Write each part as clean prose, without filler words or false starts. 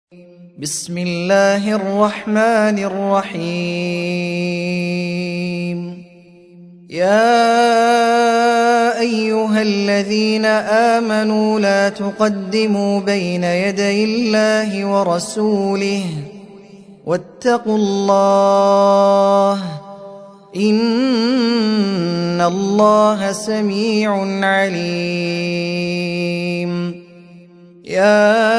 بسم الله الرحمن الرحيم. يا أيها الذين آمنوا لا تقدموا بين يدي الله ورسوله واتقوا الله إن الله سميع عليم. يا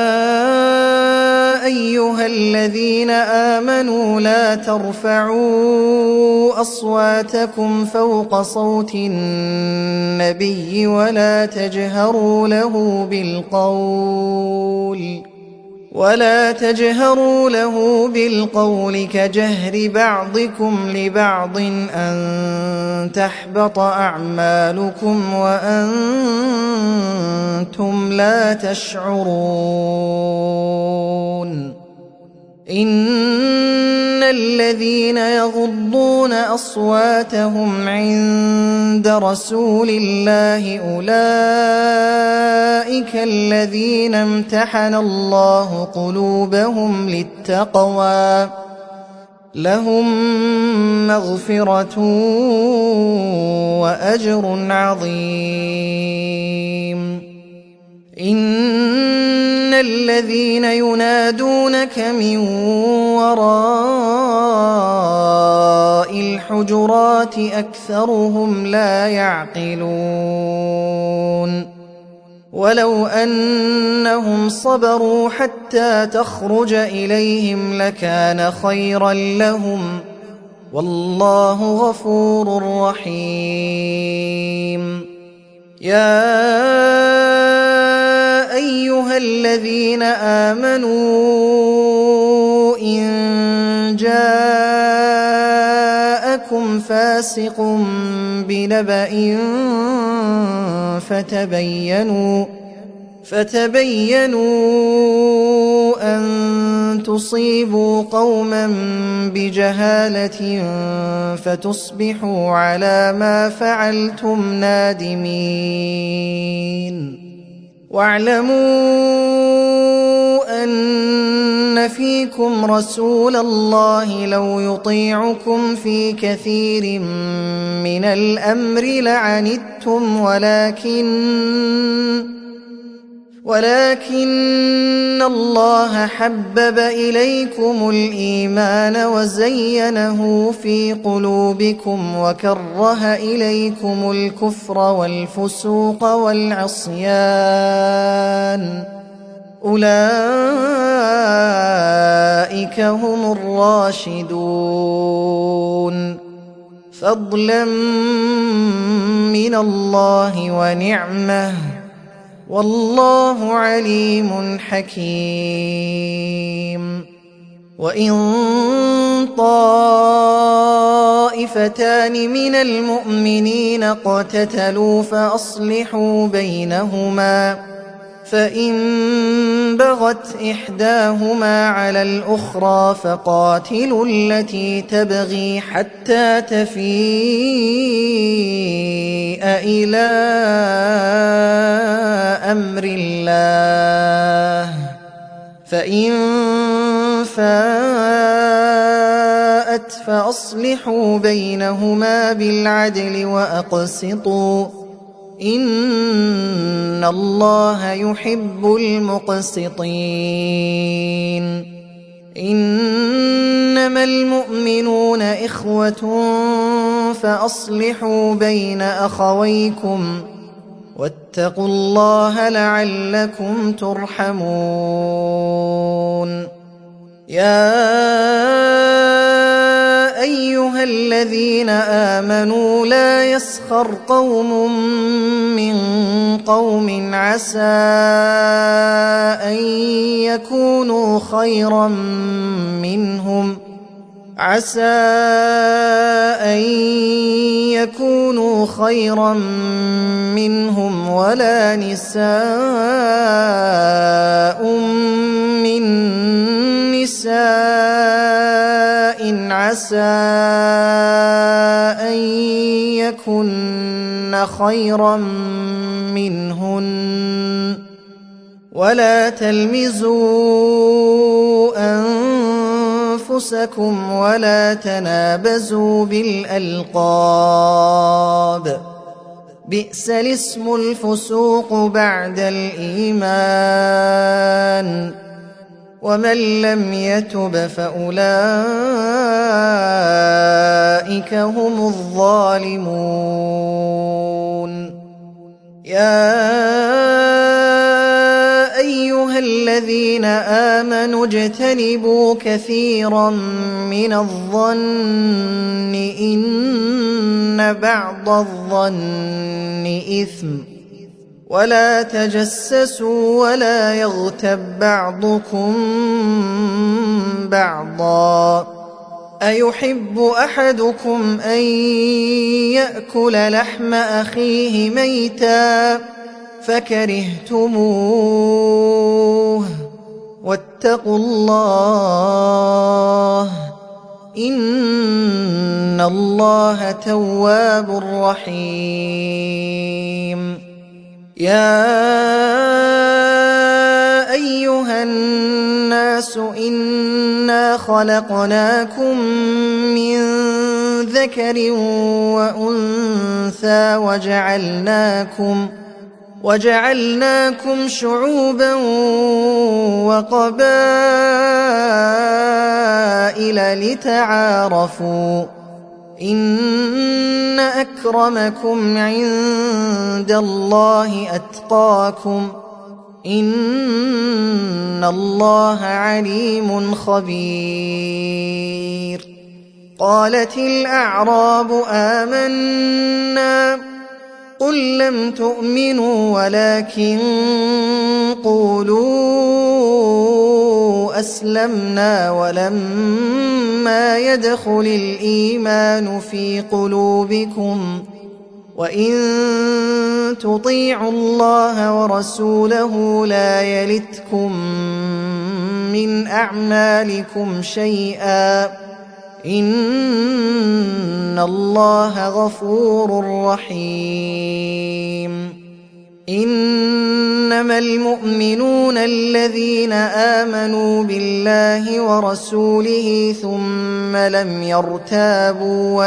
أيها الذين آمنوا لا ترفعوا أصواتكم فوق صوت النبي ولا تجهروا له بالقول كجهر بعضكم لبعض أن تحبط أعمالكم وأنتم لا تشعرون. إن الذين يغضون أصواتهم عند رسول الله أولئك الذين امتحن الله قلوبهم للتقوى لهم مغفرة وأجر عظيم. إن الذين ينادونك من وراء الحجرات أكثرهم لا يعقلون. ولو أنهم صبروا حتى تخرج إليهم لكان خيرا لهم والله غفور رحيم. يا أيها الذين آمنوا إن جاءكم فاسق بنبأ فتبينوا أن تصيبوا قوما بجهالة فتصبحوا على ما فعلتم نادمين. واعلموا أن فيكم رسول الله لو يطيعكم في كثير من الأمر لعنتم ولكن الله حبب إليكم الإيمان وزينه في قلوبكم وكره إليكم الكفر والفسوق والعصيان أولئك هم الراشدون فضلا من الله ونعمه والله عليم حكيم. وإن طائفتان من المؤمنين اقتتلوا فأصلحوا بينهما فإن بغت إحداهما على الأخرى فقاتلوا التي تبغي حتى تفيء إلى أمر الله فإن فاءت فأصلحوا بينهما بالعدل وأقسطوا إن الله يحب المقسطين. إنما المؤمنون إخوة فأصلحوا بين أخويكم واتقوا الله لعلكم ترحمون. يا أيها الذين آمنوا لا يسخر قوم من قوم عسى أن يكونوا خيرا منهم ولا نساء من نساء عسى أن يكن خيرا منهن ولا تلمزوا أنفسكم ولا تنابزوا بالألقاب بئس الاسم الفسوق بعد الإيمان ومن لم يتب فأولئك هم الظالمون يا أيها الذين آمنوا اجتنبوا كثيرا من الظن إن بعض الظن إثم ولا تجسسوا ولا يغتب بعضكم بعضا أيحب أحدكم أن يأكل لحم أخيه ميتا فكرهتموه واتقوا الله إن الله تواب رحيم يا أيها الناس إنا خلقناكم من ذكر وأنثى وجعلناكم شعوبا وقبائل لتعارفوا إن أكرمكم عند الله أتقاكم إن الله عليم خبير قالت الأعراب آمنا قل لم تؤمنوا ولكن قولوا أسلمنا ولما يدخل الإيمان في قلوبكم وإن تطيعوا الله ورسوله لا يلتكم من أعمالكم شيئا إن الله غفور رحيم إنما المؤمنون الذين آمنوا بالله ورسوله ثم لم يرتابوا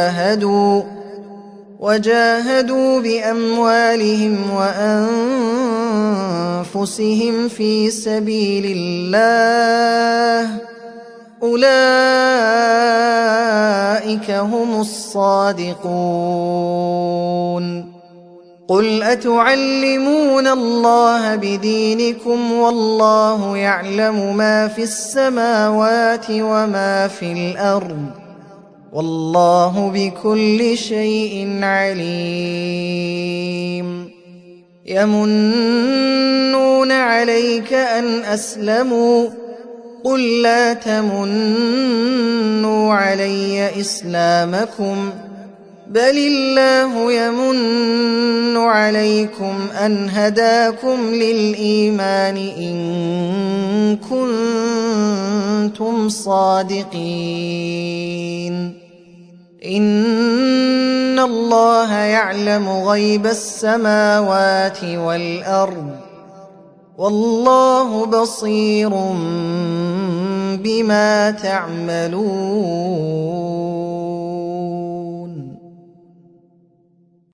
وجاهدوا بأموالهم وأنفسهم في سبيل الله أولئك هم الصادقون قل أتعلمون الله بدينكم والله يعلم ما في السماوات وما في الأرض والله بكل شيء عليم يمنون عليك أن أسلموا قل لا تمنوا علي إسلامكم بل الله يمن عليكم أن هداكم للإيمان إن كنتم صادقين إن الله يعلم غيب السماوات والأرض والله بصير بما تعملون